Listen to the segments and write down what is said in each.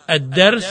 الدرس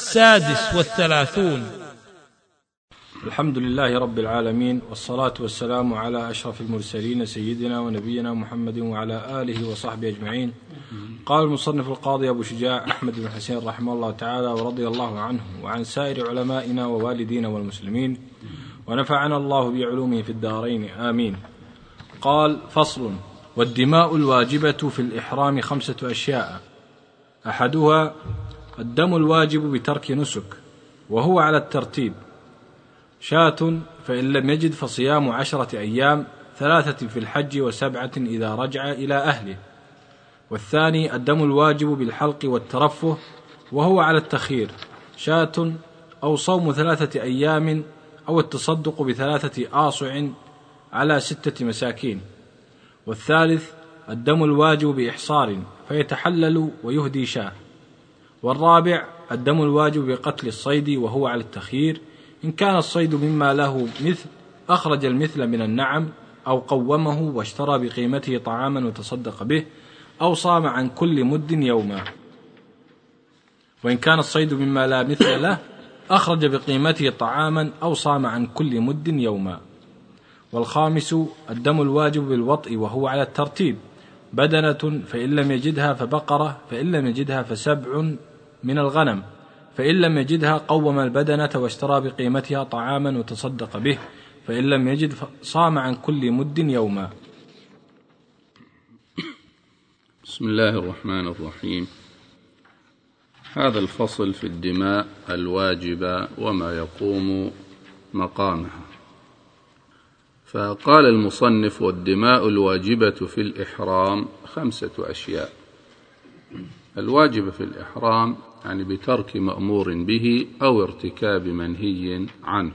36. الحمد لله رب العالمين، والصلاة والسلام على أشرف المرسلين سيدنا ونبينا محمد وعلى آله وصحبه أجمعين. قال المصنف القاضي أبو شجاع أحمد بن حسين رحمه الله تعالى ورضي الله عنه وعن سائر علمائنا ووالدينا والمسلمين، ونفعنا الله بعلومه في الدارين آمين. قال: فصل: والدماء الواجبة في الإحرام 5 أشياء: أحدها الدم الواجب بترك نسك، وهو على الترتيب: شاة، فإن لم يجد فصيام 10 أيام، 3 في الحج و7 إذا رجع إلى أهله. والثاني الدم الواجب بالحلق والترفه، وهو على التخيير: شاة أو صوم 3 أيام أو التصدق ب3 آصع على 6 مساكين. والثالث الدم الواجب بإحصار، فيتحلل ويهدي شاة. والرابع الدم الواجب بقتل الصيد، وهو على التخيير: إن كان الصيد مما له مثل أخرج المثل من النعم، أو قومه واشترى بقيمته طعاما وتصدق به، أو صام عن كل مد يوما. وإن كان الصيد مما لا مثل له أخرج بقيمته طعاما أو صام عن كل مد يوما. والخامس الدم الواجب بالوطء، وهو على الترتيب: بدنة، فإن لم يجدها فبقرة، فإن لم يجدها ف7 من الغنم، فإن لم يجدها قوم البدنة واشترى بقيمتها طعاما وتصدق به، فإن لم يجد صام عن كل مد يوما. بسم الله الرحمن الرحيم. هذا الفصل في الدماء الواجبة وما يقوم مقامها. فقال المصنف: والدماء الواجبة في الإحرام 5 أشياء. الواجب في الإحرام يعني بترك مأمور به أو ارتكاب منهي عنه.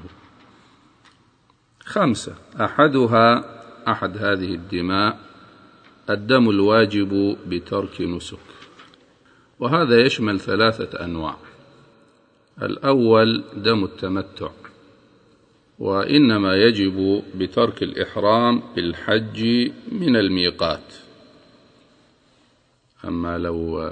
5: أحد هذه الدماء الدم الواجب بترك نسك، وهذا يشمل 3 أنواع. الأول دم التمتع، وإنما يجب بترك الإحرام بالحج من الميقات. أما لو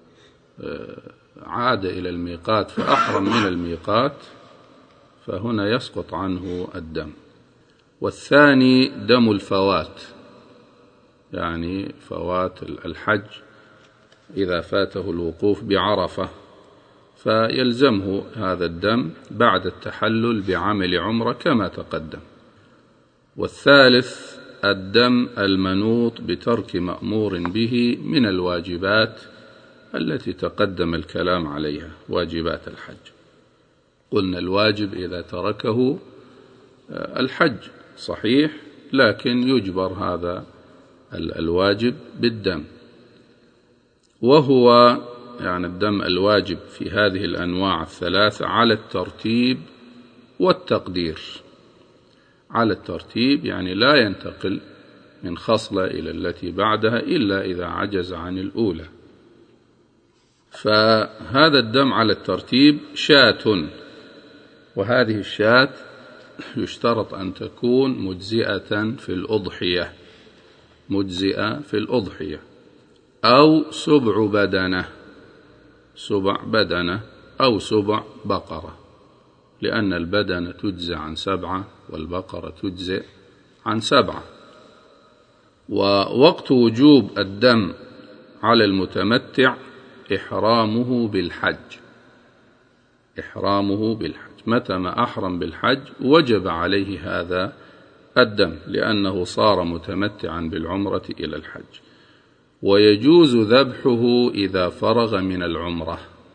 عاد إلى الميقات فأحرم من الميقات فهنا يسقط عنه الدم. والثاني دم الفوات، يعني فوات الحج، إذا فاته الوقوف بعرفة فيلزمه هذا الدم بعد التحلل بعمل عمرة كما تقدم. والثالث الدم المنوط بترك مأمور به من الواجبات التي تقدم الكلام عليها، واجبات الحج. قلنا الواجب إذا تركه الحج صحيح، لكن يجبر هذا الواجب بالدم، وهو يعني الدم الواجب في هذه الأنواع 3 على الترتيب والتقدير. على الترتيب يعني لا ينتقل من خصلة إلى التي بعدها إلا إذا عجز عن الأولى. فهذا الدم على الترتيب: شاة، وهذه الشاة يشترط أن تكون مجزئة في الأضحية، مجزئة في الأضحية، أو 7 بدنة، 7 بدنة أو 7 بقرة، لأن البدنة تجزئ عن 7 والبقرة تجزئ عن 7. ووقت وجوب الدم على المتمتع إحرامه بالحج، إحرامه بالحج، متى ما أحرم بالحج وجب عليه هذا الدم، لأنه صار متمتعا بالعمرة إلى الحج. ويجوز ذبحه إذا فرغ من العمرة.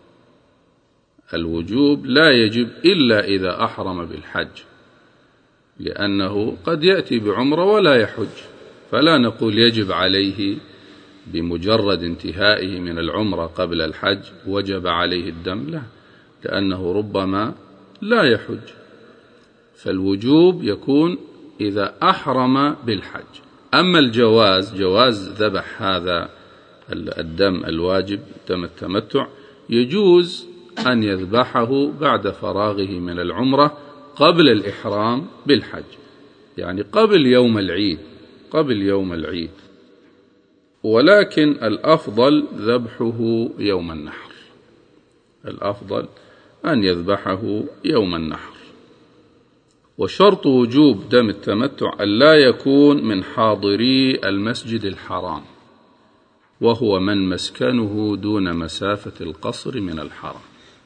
الوجوب لا يجب إلا إذا أحرم بالحج، لأنه قد يأتي بعمرة ولا يحج، فلا نقول يجب عليه بمجرد انتهائه من العمرة قبل الحج وجب عليه الدم، لا، لأنه ربما لا يحج. فالوجوب يكون إذا أحرم بالحج. أما الجواز، جواز ذبح هذا الدم الواجب، دم التمتع، يجوز أن يذبحه بعد فراغه من العمرة قبل الإحرام بالحج، يعني قبل يوم العيد، قبل يوم العيد. ولكن الأفضل ذبحه يوم النحر، الأفضل أن يذبحه يوم النحر. وشرط وجوب دم التمتع أن لا يكون من حاضري المسجد الحرام، وهو من مسكنه دون مسافة القصر من الحرم،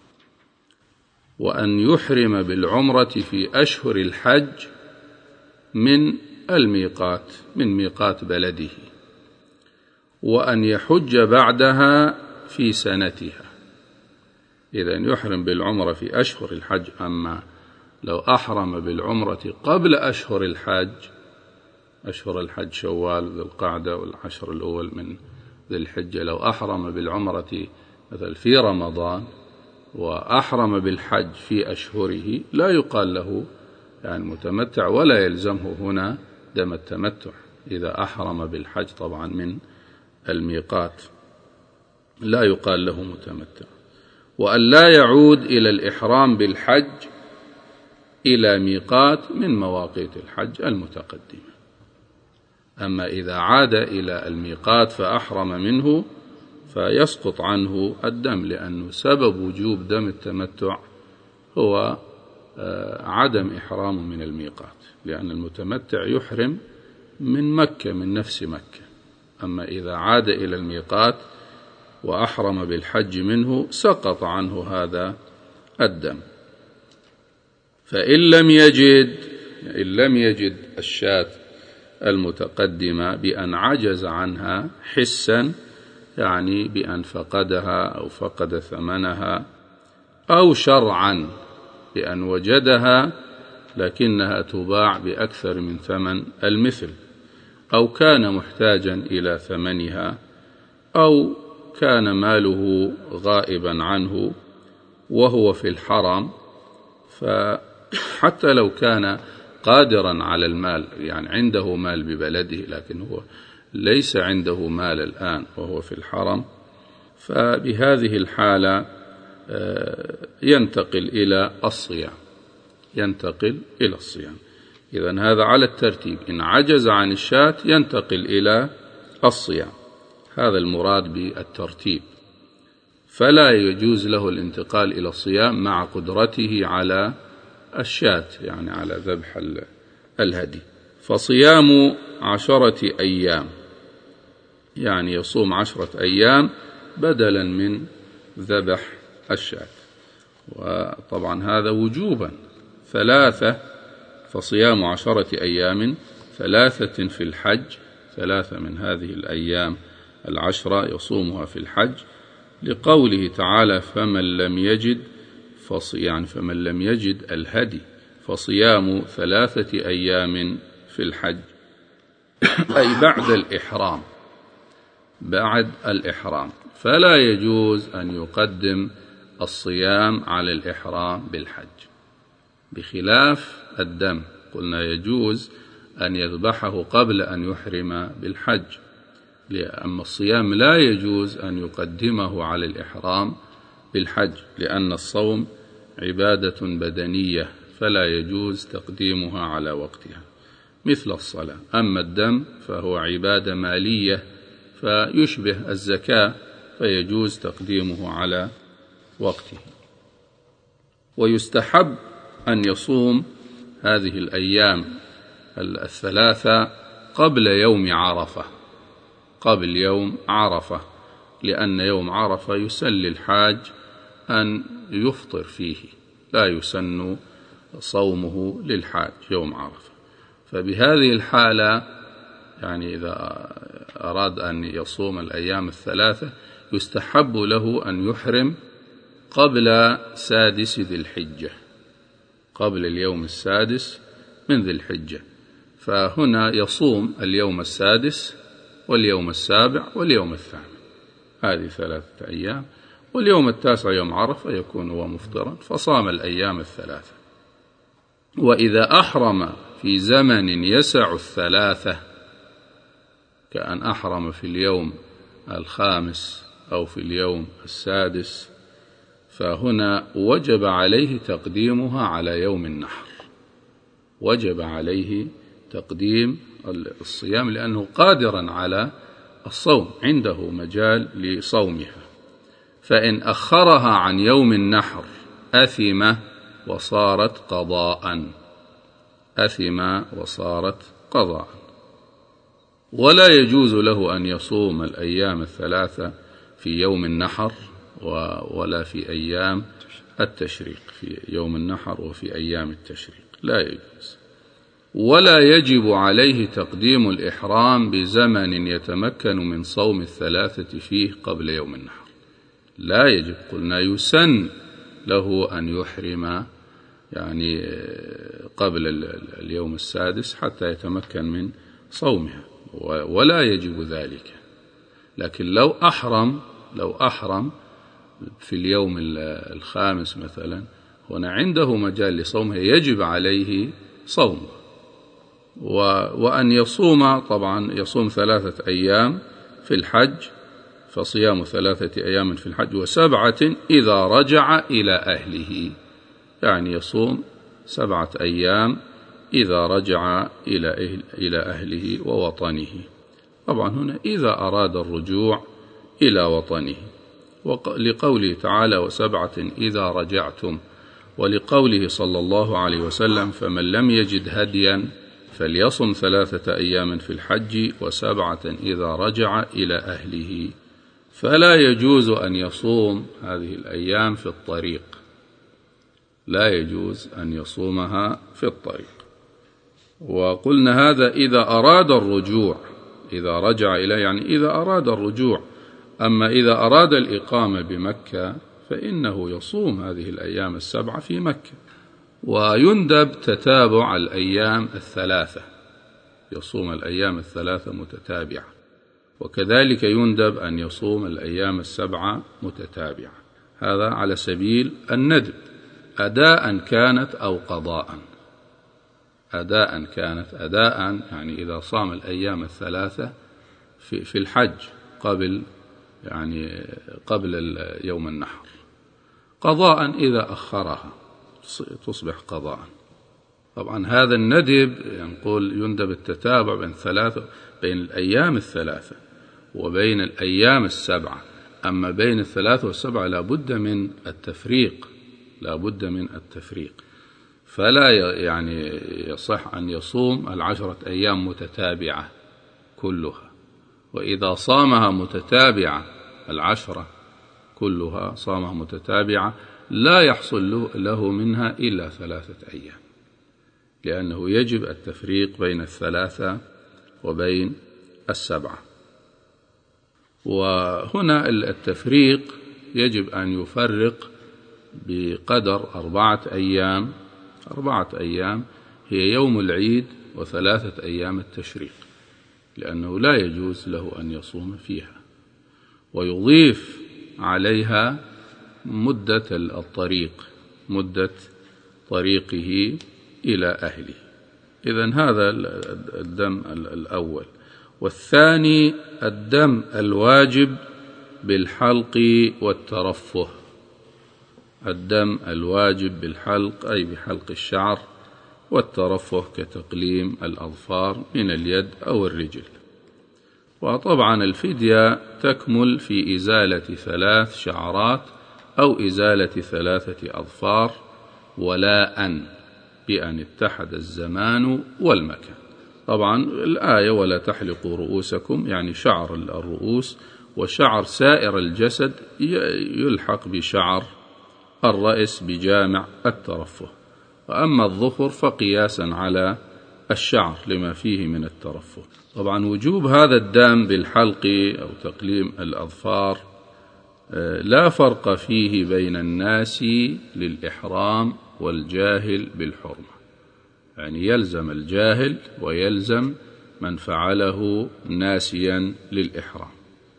وأن يحرم بالعمرة في أشهر الحج من الميقات، من ميقات بلده، وأن يحج بعدها في سنتها. إذن يحرم بالعمرة في أشهر الحج. أما لو أحرم بالعمرة قبل أشهر الحج، أشهر الحج شوال ذي القعدة والعشر الأول من ذي الحجة، لو أحرم بالعمرة مثل في رمضان وأحرم بالحج في أشهره لا يقال له يعني متمتع، ولا يلزمه هنا دم التمتع إذا أحرم بالحج طبعا من الميقات، لا يقال له متمتع. وأن لا يعود إلى الإحرام بالحج إلى ميقات من مواقيت الحج المتقدمة. أما إذا عاد إلى الميقات فأحرم منه فيسقط عنه الدم، لأنه سبب وجوب دم التمتع هو عدم إحرامه من الميقات، لأن المتمتع يحرم من مكة، من نفس مكة. أما إذا عاد إلى الميقات وأحرم بالحج منه سقط عنه هذا الدم. فإن لم يجد الشاة المتقدمة بأن عجز عنها حسا، يعني بأن فقدها أو فقد ثمنها، أو شرعا بأن وجدها لكنها تباع بأكثر من ثمن المثل، أو كان محتاجا إلى ثمنها، أو كان ماله غائبا عنه وهو في الحرم، فحتى لو كان قادرا على المال، يعني عنده مال ببلده لكن هو ليس عنده مال الآن وهو في الحرم، فبهذه الحالة ينتقل إلى الصيام. إذن هذا على الترتيب، إن عجز عن الشاة ينتقل إلى الصيام، هذا المراد بالترتيب. فلا يجوز له الانتقال إلى الصيام مع قدرته على الشاة، يعني على ذبح الهدي. فصيام 10 أيام، يعني يصوم 10 أيام بدلا من ذبح الشاة. وطبعا هذا وجوبا 3، فصيام 10 أيام 3 في الحج، 3 من هذه الأيام 10 يصومها في الحج، لقوله تعالى فمن لم يجد الهدي فصيام 3 أيام في الحج، أي بعد الإحرام. فلا يجوز أن يقدم الصيام على الإحرام بالحج، بخلاف الدم، قلنا يجوز أن يذبحه قبل أن يحرم بالحج. أما الصيام لا يجوز أن يقدمه على الإحرام بالحج، لأن الصوم عبادة بدنية فلا يجوز تقديمها على وقتها مثل الصلاة. أما الدم فهو عبادة مالية فيشبه الزكاة، فيجوز تقديمه على وقته. ويستحب أن يصوم هذه الأيام 3 قبل يوم عرفة، لأن يوم عرفة يسن للحاج أن يفطر فيه، لا يسن صومه للحاج يوم عرفة. فبهذه الحالة يعني إذا أراد أن يصوم الأيام 3 يستحب له أن يحرم قبل 6 ذي الحجة، قبل اليوم 6 من ذي الحجة. فهنا يصوم اليوم 6 واليوم 7 واليوم 8، هذه 3 أيام، واليوم 9 يوم عرفة يكون هو مفطرا، فصام الأيام 3. وإذا أحرم في زمن يسع 3، كأن أحرم في اليوم 5 أو في اليوم 6، فهنا وجب عليه تقديمها على يوم النحر، وجب عليه تقديم الصيام لأنه قادرا على الصوم، عنده مجال لصومها. فإن أخرها عن يوم النحر أثم وصارت قضاء، أثم وصارت قضاء. ولا يجوز له أن يصوم الأيام الثلاثة في يوم النحر ولا في أيام التشريق، في يوم النحر وفي أيام التشريق لا يجوز. ولا يجب عليه تقديم الإحرام بزمن يتمكن من صوم الثلاثة فيه قبل يوم النحر، لا يجب. قلنا يسن له أن يحرم يعني قبل اليوم السادس حتى يتمكن من صومها، ولا يجب ذلك. لكن لو أحرم في اليوم الخامس مثلا، هنا عنده مجال لصومها، يجب عليه صومه. وأن يصوم، طبعا يصوم 3 أيام في الحج، فصيام 3 أيام في الحج و7 إذا رجع إلى أهله، يعني يصوم 7 أيام إذا رجع إلى أهله ووطنه. طبعا هنا إذا أراد الرجوع إلى وطنه، لقوله تعالى و7 إذا رجعتم، ولقوله صلى الله عليه وسلم فمن لم يجد هديا فليصم 3 أيام في الحج و7 إذا رجع إلى أهله. فلا يجوز أن يصوم هذه الأيام في الطريق، لا يجوز أن يصومها في الطريق. وقلنا هذا إذا أراد الرجوع، إذا رجع إليه يعني إذا أراد الرجوع. أما إذا أراد الإقامة بمكة فإنه يصوم هذه الأيام 7 في مكة. ويندب تتابع الأيام 3، يصوم الأيام 3 متتابعة. وكذلك يندب أن يصوم الأيام 7 متتابعة، هذا على سبيل الندب، أداء كانت أو قضاء. أداء كانت، أداء يعني إذا صام الأيام 3 في الحج قبل يوم النحر. قضاء إذا أخرها تصبح قضاء. طبعا هذا الندب نقول يندب التتابع بين الأيام 3 وبين الأيام 7. أما بين 3 و7 لا بد من التفريق، لا بد من التفريق. فلا يعني يصح أن يصوم 10 أيام متتابعة كلها، وإذا صامها متتابعة 10 كلها صامها متتابعة لا يحصل له منها إلا 3 أيام، لأنه يجب التفريق بين 3 وبين 7. وهنا التفريق يجب أن يفرق بقدر 4 أيام. 4 أيام هي يوم العيد و3 أيام التشريق، لأنه لا يجوز له أن يصوم فيها. ويضيف عليها مدة الطريق، مدة طريقه إلى أهله. إذن هذا الدم الأول. والثاني الدم الواجب بالحلق والترفه. الدم الواجب بالحلق أي بحلق الشعر، والترفه كتقليم الأظفار من اليد أو الرجل. وطبعا الفدية تكمل في إزالة 3 شعرات أو إزالة 3 أظفار، ولا بأن اتحد الزمان والمكان. طبعا الآية ولا تحلقوا رؤوسكم يعني شعر الرؤوس، وشعر سائر الجسد يلحق بشعر الرأس بجامع الترفه. وأما الظفر فقياسا على الشعر لما فيه من الترفه. طبعا وجوب هذا الدم بالحلق أو تقليم الأظفار لا فرق فيه بين الناس للإحرام والجاهل بالحرمة، يعني يلزم الجاهل ويلزم من فعله ناسيا للإحرام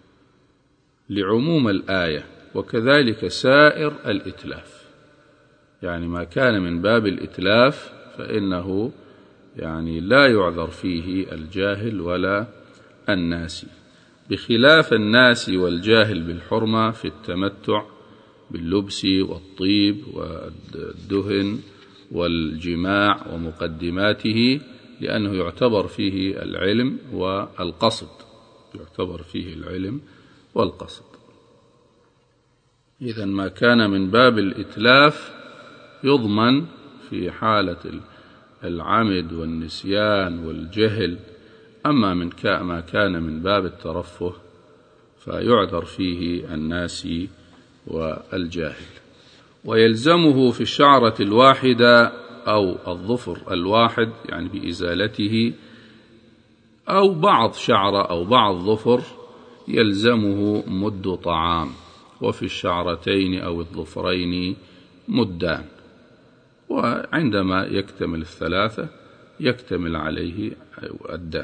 لعموم الآية. وكذلك سائر الإتلاف، يعني ما كان من باب الإتلاف فإنه يعني لا يعذر فيه الجاهل ولا الناسي، بخلاف الناسي والجاهل بالحرمة في التمتع باللبس والطيب والدهن والجماع ومقدماته، لأنه يعتبر فيه العلم والقصد، يعتبر فيه العلم والقصد. إذن ما كان من باب الإتلاف يضمن في حالة العمد والنسيان والجهل، أما ما كان من باب الترفه فيعذر فيه الناسي والجاهل. ويلزمه في الشعرة الواحدة أو الظفر الواحد يعني بإزالته، أو بعض شعرة أو بعض ظفر يلزمه مد طعام، وفي الشعرتين أو الظفرين مدان، وعندما يكتمل الثلاثة يكتمل عليه الدم.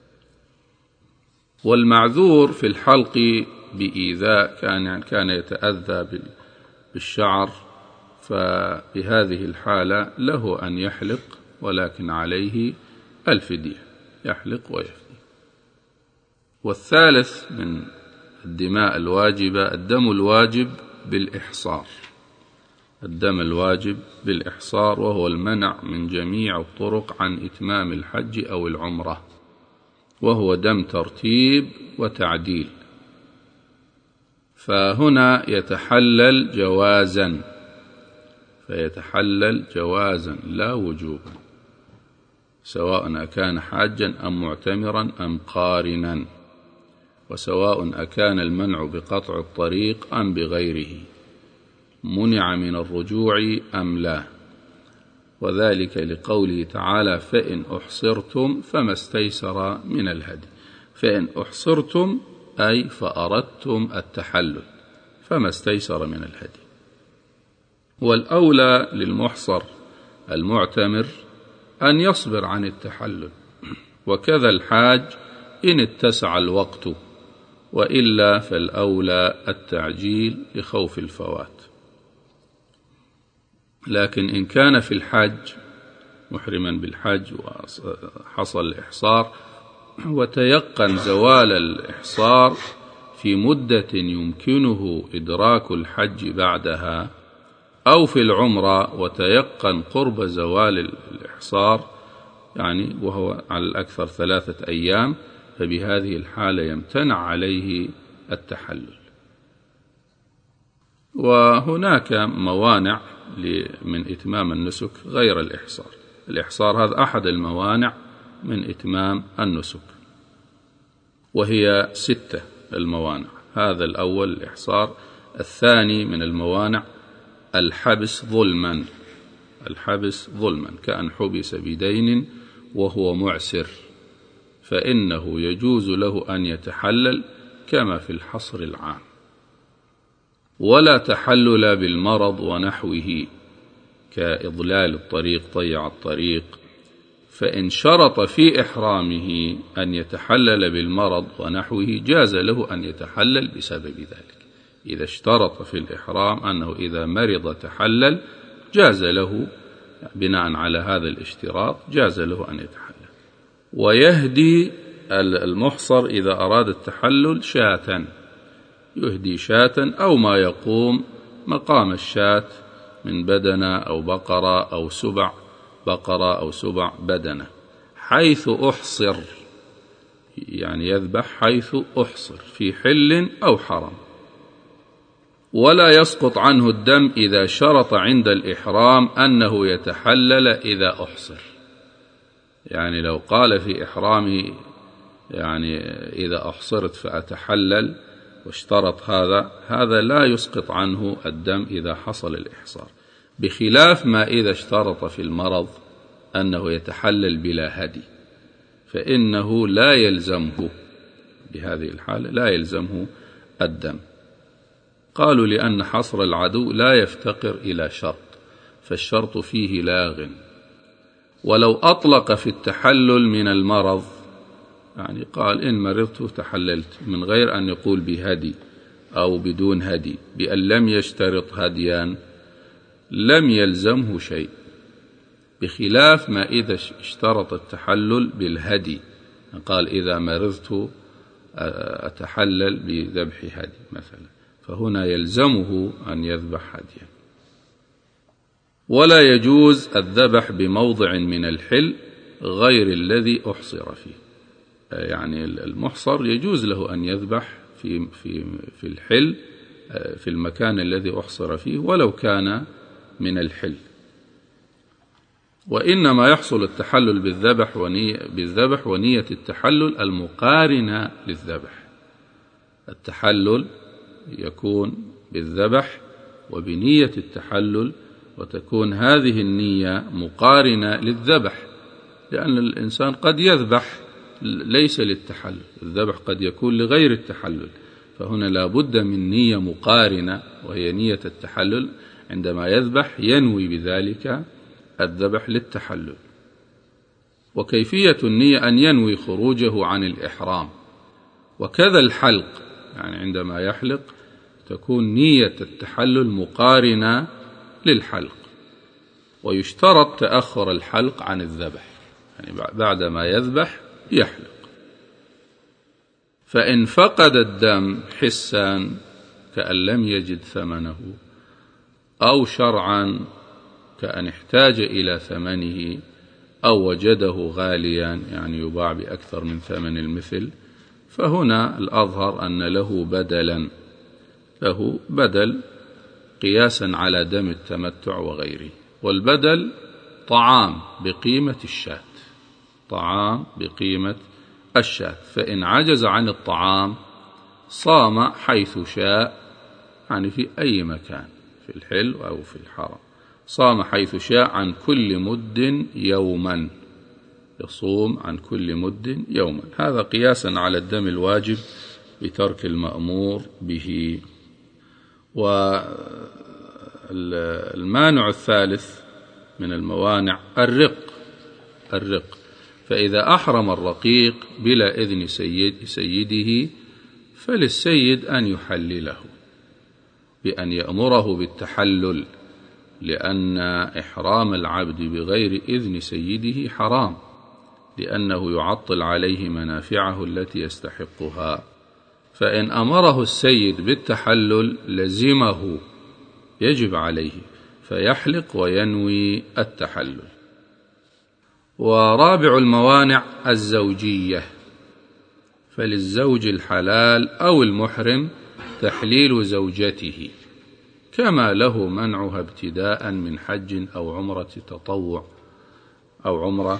والمعذور في الحلق بإيذاء كان يتأذى بالشعر، فبهذه الحالة له أن يحلق، ولكن عليه الفدية، يحلق ويفدي. والثالث من الدماء الواجبة الدم الواجب بالإحصار، الدم الواجب بالإحصار، وهو المنع من جميع الطرق عن إتمام الحج أو العمرة، وهو دم ترتيب وتعديل. فهنا يتحلل جوازا، فيتحلل جوازا لا وجوبا، سواء أكان حاجا أم معتمرا أم قارنا، وسواء أكان المنع بقطع الطريق أم بغيره، منع من الرجوع أم لا، وذلك لقوله تعالى: فإن أحصرتم فما استيسر من الهدي. فإن أحصرتم أي فأردتم التحلل، فما استيسر من الهدي. والأولى للمحصر المعتمر أن يصبر عن التحلل، وكذا الحاج إن اتسع الوقت، وإلا فالأولى التعجيل لخوف الفوات. لكن إن كان في الحج محرما بالحج وحصل الإحصار وتيقن زوال الإحصار في مدة يمكنه إدراك الحج بعدها، أو في العمرة وتيقن قرب زوال الإحصار يعني وهو على الأكثر 3 أيام، فبهذه الحالة يمتنع عليه التحلل. وهناك موانع من إتمام النسك غير الإحصار. الإحصار هذا أحد الموانع من إتمام النسك، وهي 6 الموانع. هذا الأول الإحصار. الثاني من الموانع الحبس ظلما، الحبس ظلما، كأن حبس بدين وهو معسر، فإنه يجوز له أن يتحلل كما في الحصر العام. ولا تحلل بالمرض ونحوه كإضلال الطريق، ضيع الطريق، فإن شرط في إحرامه أن يتحلل بالمرض ونحوه جاز له أن يتحلل بسبب ذلك. إذا اشترط في الإحرام أنه إذا مرض تحلل جاز له بناء على هذا الاشتراط، جاز له أن يتحلل. ويهدي المحصر إذا أراد التحلل شاة، يهدي شاة أو ما يقوم مقام الشاة من بدنة أو بقرة أو سبع، بقرة أو سبع بدنة، حيث أحصر، يعني يذبح حيث أحصر في حل أو حرم. ولا يسقط عنه الدم إذا شرط عند الإحرام أنه يتحلل إذا أحصر، يعني لو قال في إحرامه يعني إذا أحصرت فأتحلل واشترط هذا لا يسقط عنه الدم إذا حصل الإحصار، بخلاف ما إذا اشترط في المرض أنه يتحلل بلا هدي، فإنه لا يلزمه بهذه الحالة، لا يلزمه الدم. قالوا لأن حصر العدو لا يفتقر إلى شرط، فالشرط فيه لاغ. ولو أطلق في التحلل من المرض، يعني قال إن مرضت تحللت من غير أن يقول بهدي أو بدون هدي، بأن لم يشترط هديا، لم يلزمه شيء، بخلاف ما إذا اشترط التحلل بالهدي، قال إذا مرضت أتحلل بذبح هدي مثلا، فهنا يلزمه أن يذبح هديا. ولا يجوز الذبح بموضع من الحل غير الذي أحصر فيه، يعني المحصر يجوز له أن يذبح في الحل في المكان الذي أحصر فيه ولو كان من الحل. وإنما يحصل التحلل بالذبح ونية التحلل المقارنة للذبح. التحلل يكون بالذبح وبنية التحلل، وتكون هذه النية مقارنة للذبح، لأن الإنسان قد يذبح ليس للتحلل، الذبح قد يكون لغير التحلل، فهنا لا بد من نية مقارنة وهي نية التحلل. عندما يذبح ينوي بذلك الذبح للتحلل. وكيفية النية أن ينوي خروجه عن الإحرام، وكذا الحلق، يعني عندما يحلق تكون نية التحلل مقارنة للحلق. ويشترط تأخر الحلق عن الذبح، يعني بعدما يذبح يحلق. فإن فقد الدم حسا كأن لم يجد ثمنه، أو شرعا كأن احتاج إلى ثمنه، أو وجده غاليا يعني يباع بأكثر من ثمن المثل، فهنا الأظهر أن له بدل قياسا على دم التمتع وغيره. والبدل طعام بقيمة الشاة، فإن عجز عن الطعام صام حيث شاء، يعني في أي مكان في الحل أو في الحرم، صام حيث شاء عن كل مد يوما، يصوم عن كل مد يوما. هذا قياسا على الدم الواجب بترك المأمور به. والمانع الثالث من الموانع الرق. فإذا أحرم الرقيق بلا إذن سيده فللسيد أن يحلله بأن يأمره بالتحلل، لأن إحرام العبد بغير إذن سيده حرام، لأنه يعطل عليه منافعه التي يستحقها. فإن أمره السيد بالتحلل لزمه، يجب عليه، فيحلق وينوي التحلل. ورابع الموانع الزوجية، فللزوج الحلال أو المحرم تحليل زوجته، كما له منعها ابتداء من حج أو عمرة تطوع، أو عمرة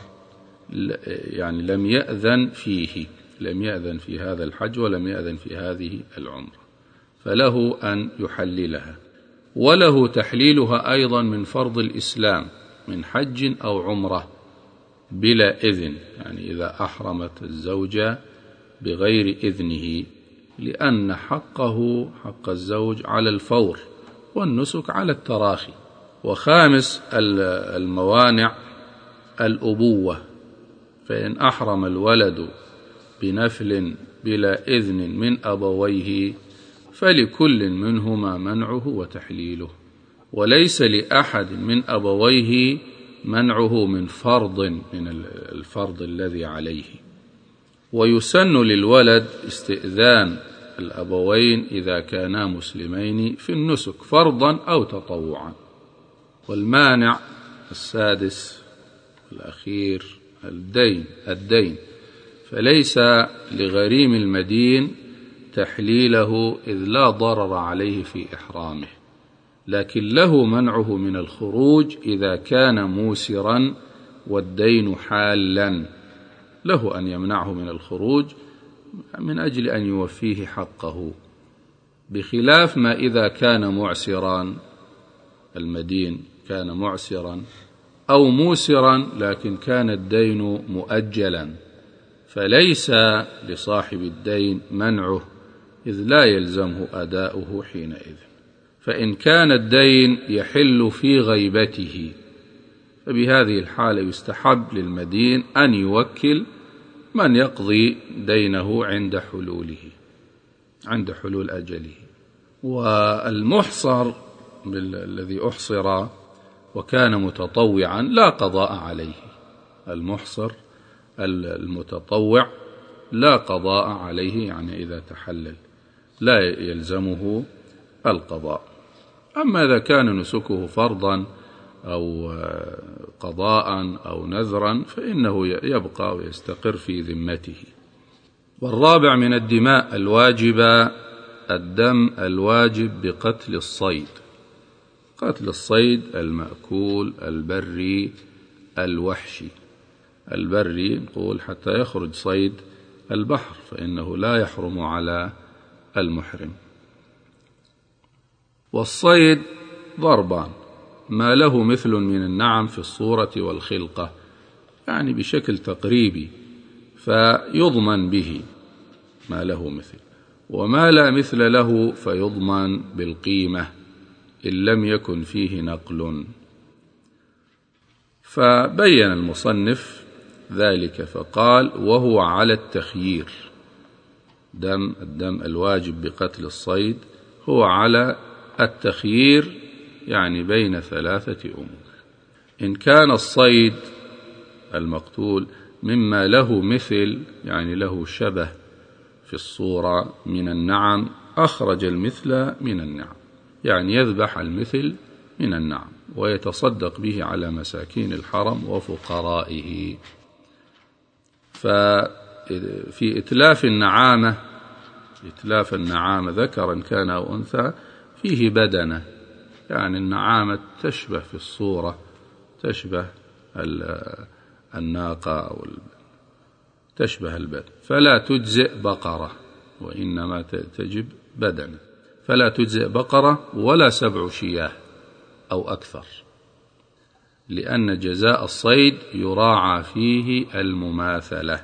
يعني لم يأذن في هذا الحج ولم يأذن في هذه العمرة، فله أن يحللها. وله تحليلها أيضا من فرض الإسلام من حج أو عمرة بلا إذن، يعني إذا أحرمت الزوجة بغير إذنه، لأن حق الزوج على الفور والنسك على التراخي. وخامس الموانع الأبوة، فإن أحرم الولد بنفل بلا إذن من أبويه فلكل منهما منعه وتحليله، وليس لأحد من أبويه منعه من الفرض الذي عليه. ويسن للولد استئذان الأبوين إذا كانا مسلمين في النسك فرضا أو تطوعا. والمانع السادس الأخير الدين، فليس لغريم المدين تحليله إذ لا ضرر عليه في إحرامه، لكن له منعه من الخروج إذا كان موسرا والدين حالا، له أن يمنعه من الخروج من أجل أن يوفيه حقه، بخلاف ما إذا كان معسرا، المدين كان معسرا أو موسرا لكن كان الدين مؤجلا، فليس لصاحب الدين منعه إذ لا يلزمه أداؤه حينئذ. فإن كان الدين يحل في غيبته فبهذه الحالة يستحب للمدين أن يوكل من يقضي دينه عند حلول أجله. والمحصر الذي أحصر وكان متطوعا لا قضاء عليه، المحصر المتطوع لا قضاء عليه، يعني إذا تحلل لا يلزمه القضاء. أما إذا كان نسكه فرضا أو قضاء أو نذرا فإنه يبقى ويستقر في ذمته. والرابع من الدماء الواجبة الدم الواجب بقتل الصيد. قتل الصيد المأكول البري الوحشي. البري نقول حتى يخرج صيد البحر، فإنه لا يحرم على المحرم. والصيد ضربان: ما له مثل من النعم في الصورة والخلقة، يعني بشكل تقريبي فيضمن به ما له مثل، وما لا مثل له فيضمن بالقيمة إن لم يكن فيه نقل. فبين المصنف ذلك فقال: وهو على التخيير. الدم الواجب بقتل الصيد هو على التخيير، يعني بين 3 أمور. إن كان الصيد المقتول مما له مثل، يعني له شبه في الصورة من النعم، أخرج المثل من النعم، يعني يذبح المثل من النعم ويتصدق به على مساكين الحرم وفقرائه. ففي إتلاف النعامة ذكرا كان أو أنثى فيه بدنة، يعني النعامة تشبه في الصورة، تشبه الناقة أو تشبه البدن، فلا تجزئ بقرة، وإنما تجب بدنة. فلا تجزئ بقرة ولا 7 شياه أو أكثر، لأن جزاء الصيد يراعى فيه المماثلة.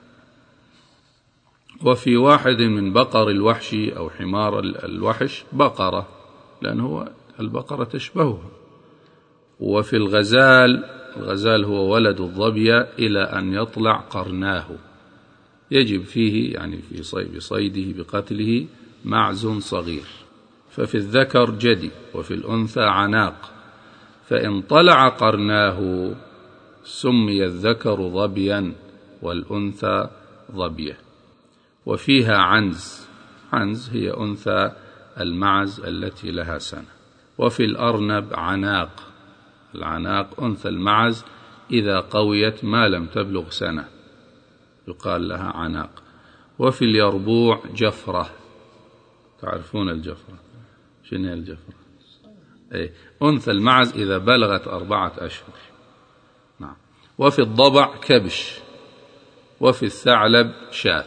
وفي واحد من بقر الوحش أو حمار الوحش بقرة، لأنه البقرة تشبهها. وفي الغزال هو ولد الظبية إلى أن يطلع قرناه، يجب فيه يعني في صيده بقتله معز صغير. ففي الذكر جدي وفي الأنثى عناق، فإن طلع قرناه سمي الذكر ظبيا والأنثى ظبية. وفيها عنز هي أنثى المعز التي لها سنة. وفي الأرنب العناق أنثى المعز إذا قويت ما لم تبلغ سنة يقال لها عناق. وفي اليربوع جفرة، تعرفون الجفرة؟ شنو هي الجفرة؟ أنثى المعز إذا بلغت 4 أشهر. نعم. وفي الضبع كبش. وفي الثعلب شاة.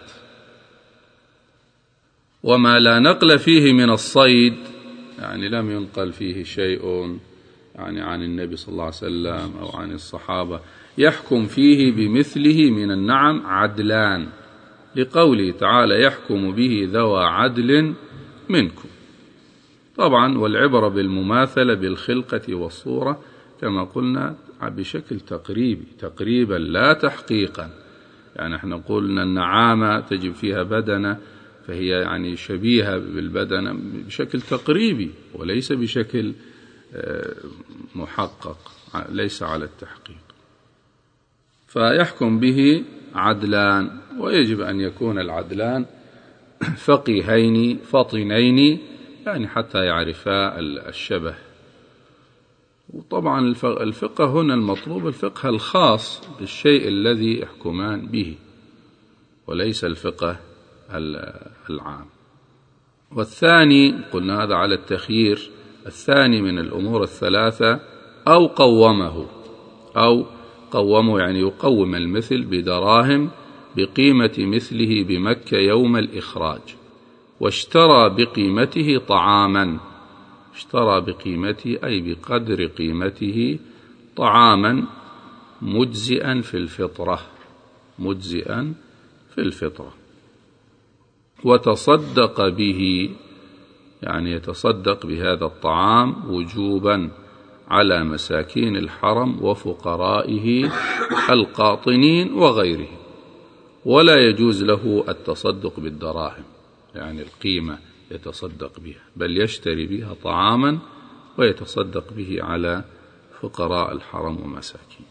وما لا نقل فيه من الصيد، يعني لم ينقل فيه شيء يعني عن النبي صلى الله عليه وسلم أو عن الصحابة، يحكم فيه بمثله من النعم عدلان، لقوله تعالى: يحكم به ذوى عدل منكم. طبعا والعبرة بالمماثلة بالخلقة والصورة كما قلنا بشكل تقريبا لا تحقيقا. يعني احنا قلنا النعامة تجب فيها بدنة، فهي يعني شبيهة بالبدنة بشكل تقريبي وليس بشكل محقق، ليس على التحقيق. فيحكم به عدلان، ويجب أن يكون العدلان فقيهين فطنين، يعني حتى يعرفا الشبه. وطبعا الفقه هنا المطلوب الفقه الخاص بالشيء الذي يحكمان به، وليس الفقه العام. والثاني قلنا هذا على التخيير. الثاني من الأمور 3 أو قومه يعني يقوم المثل بدراهم بقيمة مثله بمكة يوم الإخراج، واشترى بقيمته طعاما. اشترى بقيمته أي بقدر قيمته طعاما مجزئا في الفطرة، وتصدق به، يعني يتصدق بهذا الطعام وجوبا على مساكين الحرم وفقرائه القاطنين وغيرهم. ولا يجوز له التصدق بالدراهم، يعني القيمة يتصدق بها، بل يشتري بها طعاما ويتصدق به على فقراء الحرم ومساكين.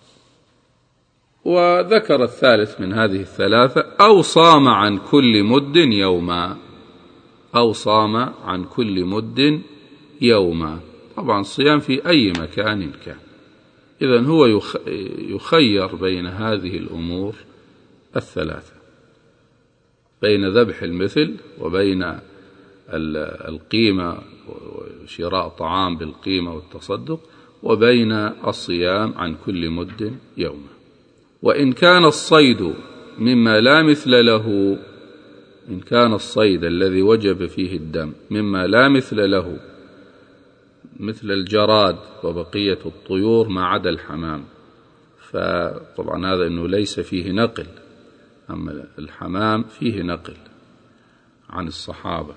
وذكر الثالث من هذه 3 أو صام عن كل مد يوما. أو صام عن كل مد يوما، طبعا الصيام في أي مكان كان. إذن هو يخير بين هذه الأمور 3، بين ذبح المثل وبين القيمة وشراء طعام بالقيمة والتصدق، وبين الصيام عن كل مد يوما. وإن كان الصيد مما لا مثل له، إن كان الصيد الذي وجب فيه الدم مما لا مثل له، مثل الجراد وبقية الطيور ما عدا الحمام، فطبعا هذا أنه ليس فيه نقل، أما الحمام فيه نقل عن الصحابة.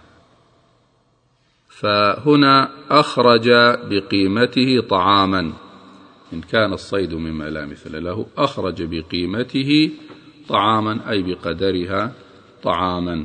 فهنا أخرج بقيمته طعاما، إن كان الصيد مما لا مثل له أخرج بقيمته طعاما أي بقدرها طعاما.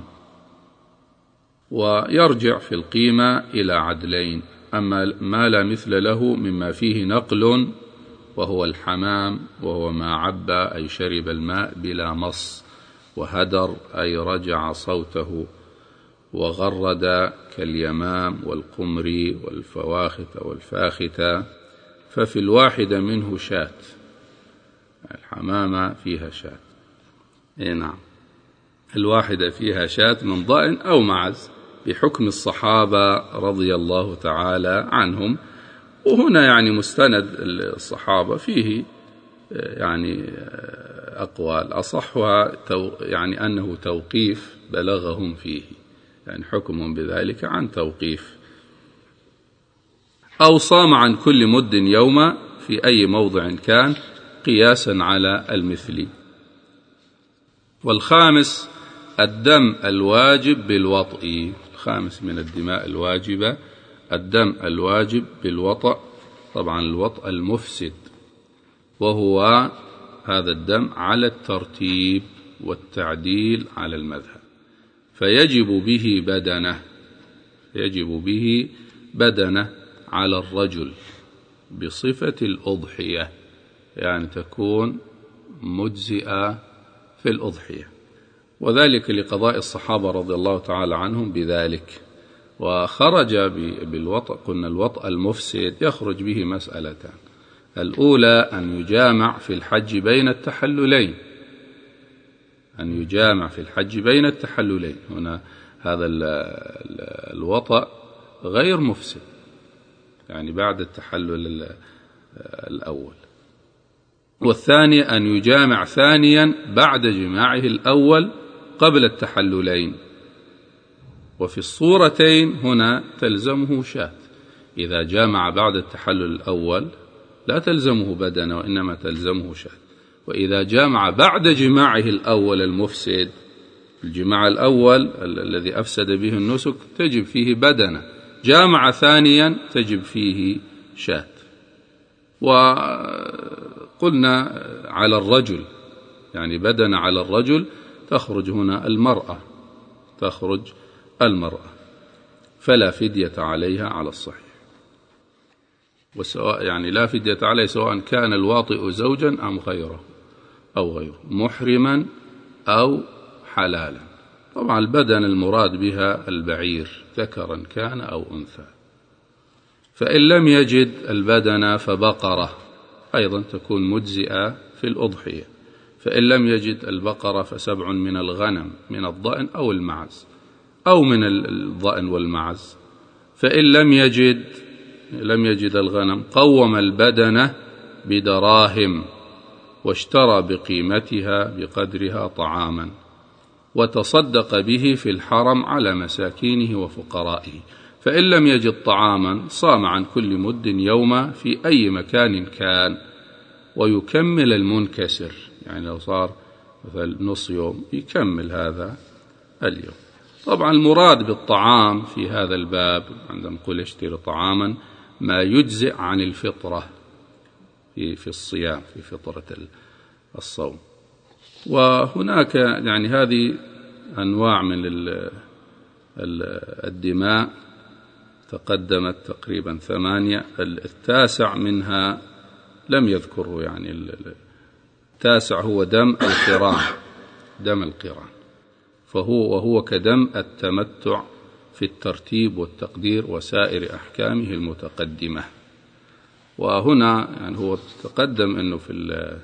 ويرجع في القيمة إلى عدلين: أما ما لا مثل له مما فيه نقل وهو الحمام، وهو ما عبى أي شرب الماء بلا مص، وهدر أي رجع صوته، وغرد كاليمام والقمر والفواخت والفاختة، ففي الواحدة منه شاة، الحمامة فيها شاة، نعم، الواحدة فيها شاة من ضأن أو معز بحكم الصحابة رضي الله تعالى عنهم. وهنا يعني مستند الصحابة فيه يعني أقوال، أصحها يعني أنه توقيف بلغهم فيه، يعني حكمهم بذلك عن توقيف. أو صام عن كل مد يوما في أي موضع كان قياسا على المثل. والخامس الدم الواجب بالوطء، الخامس من الدماء الواجبة الدم الواجب بالوطء، طبعا الوطء المفسد، وهو هذا الدم على الترتيب والتعديل على المذهب، فيجب به بدنه، يجب به بدنه على الرجل بصفة الأضحية، يعني تكون مجزئة في الأضحية، وذلك لقضاء الصحابة رضي الله تعالى عنهم بذلك. وخرج بالوطء، قلنا الوطء المفسد يخرج به مسألتان: الأولى أن يجامع في الحج بين التحللين، أن يجامع في الحج بين التحللين، هنا هذا الوطء غير مفسد، يعني بعد التحلل الأول. والثاني أن يجامع ثانيا بعد جماعه الأول قبل التحللين، وفي الصورتين هنا تلزمه شاة، إذا جامع بعد التحلل الأول لا تلزمه بدنة وإنما تلزمه شاة، وإذا جامع بعد جماعه الأول المفسد، الجماع الأول الذي أفسد به النسك تجب فيه بدنة، جامع ثانيا تجب فيه شاة. وقلنا على الرجل، يعني بدنة على الرجل، تخرج هنا المرأة، تخرج المرأة، فلا فدية عليها على الصحيح، وسواء يعني لا فدية عليه سواء كان الواطئ زوجا أم غيره أو غيره، محرما أو حلالا. طبعا البدن المراد بها البعير ذكرا كان أو أنثى. فإن لم يجد البدن فبقرة أيضا تكون مجزئة في الأضحية، فإن لم يجد البقرة فسبع من الغنم من الضأن أو المعز، أو من الضأن والمعز. فإن لم يجد الغنم قوم البدنة بدراهم واشترى بقيمتها بقدرها طعاما، وتصدق به في الحرم على مساكينه وفقرائه. فإن لم يجد طعاما صام عن كل مد يوما في أي مكان كان، ويكمل المنكسر، يعني لو صار مثل نص يوم يكمل هذا اليوم. طبعا المراد بالطعام في هذا الباب عندما نقول اشتري طعاما ما يجزئ عن الفطرة في الصيام، في فطرة الصوم. وهناك يعني هذه أنواع من الدماء تقدمت تقريبا 8، التاسع منها لم يذكره، يعني التاسع هو دم القران، دم القران، وهو كدم التمتع في الترتيب والتقدير وسائر أحكامه المتقدمة. وهنا يعني هو تقدم أنه في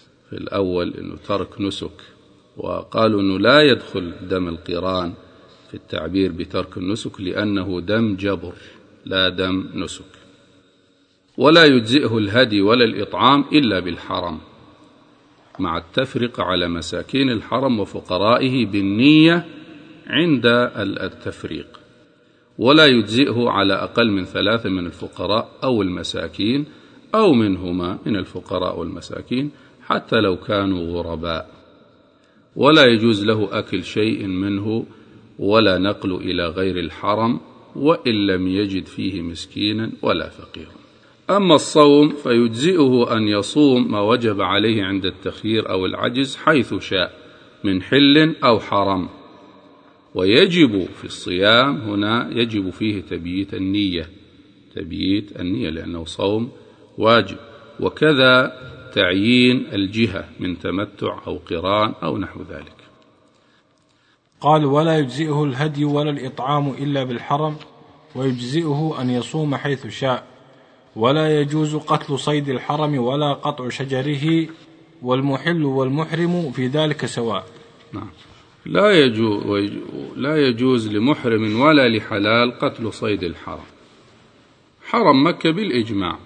الأول أنه ترك نسك، وقالوا أنه لا يدخل دم القران في في التعبير بترك النسك لأنه دم جبر لا دم نسك. ولا يجزئه الهدي ولا الإطعام إلا بالحرم، مع التفرقة على مساكين الحرم وفقرائه بالنية عند التفريق. ولا يجزئه على أقل من 3 من الفقراء أو المساكين أو منهما من الفقراء والمساكين حتى لو كانوا غرباء. ولا يجوز له أكل شيء منه ولا نقل إلى غير الحرم وإن لم يجد فيه مسكينا ولا فقيرا. أما الصوم فيجزئه أن يصوم ما وجب عليه عند التخيير أو العجز حيث شاء من حل أو حرم. ويجب في الصيام هنا يجب فيه تبييت النية لأنه صوم واجب، وكذا تعيين الجهة من تمتع أو قران أو نحو ذلك. قال: ولا يجزئه الهدي ولا الإطعام إلا بالحرم، ويجزئه أن يصوم حيث شاء، ولا يجوز قتل صيد الحرم ولا قطع شجره، والمحل والمحرم في ذلك سواء. نعم. لا يجوز لمحرم ولا لحلال قتل صيد الحرم. حرم مكة بالإجماع،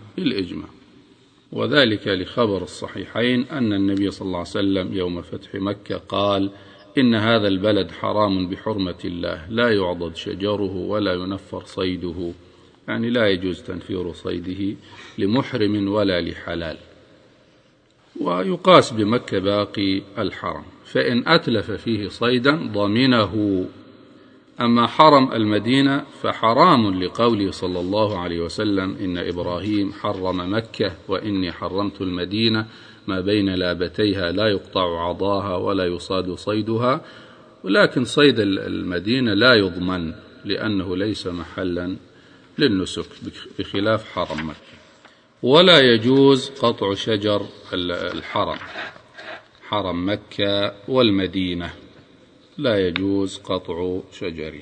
وذلك لخبر الصحيحين أن النبي صلى الله عليه وسلم يوم فتح مكة قال: إن هذا البلد حرام بحرمة الله، لا يعضد شجره ولا ينفر صيده، يعني لا يجوز تنفير صيده لمحرم ولا لحلال. ويقاس بمكة باقي الحرم، فإن أتلف فيه صيدا ضمنه. أما حرم المدينة فحرام لقوله صلى الله عليه وسلم: إن إبراهيم حرم مكة وإني حرمت المدينة ما بين لابتيها لا يقطع عضاها ولا يصاد صيدها. ولكن صيد المدينة لا يضمن لأنه ليس محلا للنسك بخلاف حرم مكة. ولا يجوز قطع شجر الحرم، حرم مكة والمدينة لا يجوز قطع شجره.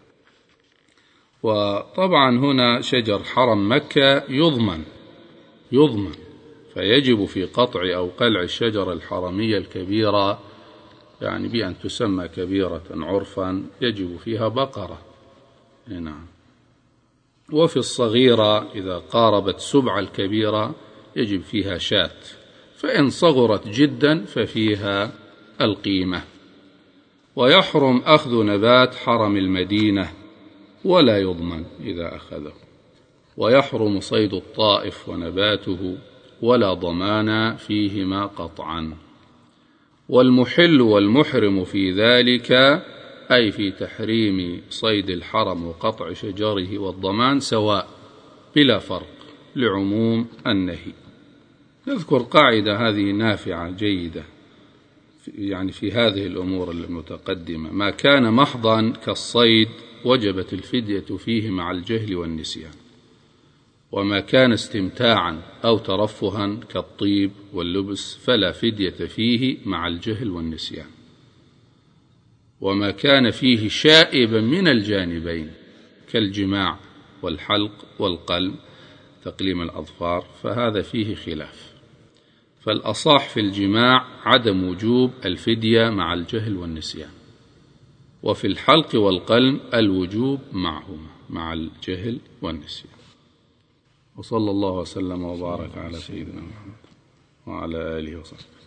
وطبعا هنا شجر حرم مكة يضمن، فيجب في قطع أو قلع الشجرة الحرمية الكبيرة، يعني بأن تسمى كبيرة عرفا، يجب فيها بقرة. نعم. وفي الصغيرة إذا قاربت سبع الكبيرة يجب فيها شاة، فإن صغرت جدا ففيها القيمة. ويحرم أخذ نبات حرم المدينة ولا يضمن إذا أخذه. ويحرم صيد الطائف ونباته ولا ضمان فيهما قطعا. والمحل والمحرم في ذلك، أي في تحريم صيد الحرم وقطع شجره والضمان، سواء بلا فرق لعموم النهي. نذكر قاعدة هذه نافعة جيدة يعني في هذه الأمور المتقدمة: ما كان محضا كالصيد وجبت الفدية فيه مع الجهل والنسيان، وما كان استمتاعا أو ترفها كالطيب واللبس فلا فدية فيه مع الجهل والنسيان. وما كان فيه شائبا من الجانبين كالجماع والحلق والقلم تقليم الأظفار فهذا فيه خلاف. فالأصح في الجماع عدم وجوب الفدية مع الجهل والنسيان، وفي الحلق والقلم الوجوب معهما مع الجهل والنسيان. وصلى الله وسلم وبارك على سيدنا محمد وعلى آله وصحبه.